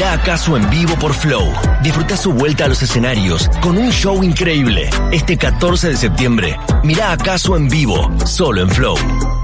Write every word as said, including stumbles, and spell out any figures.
Mirá a Casu en vivo por Flow. Disfruta su vuelta a los escenarios con un show increíble. Este catorce de septiembre, mirá a Casu en vivo, solo en Flow.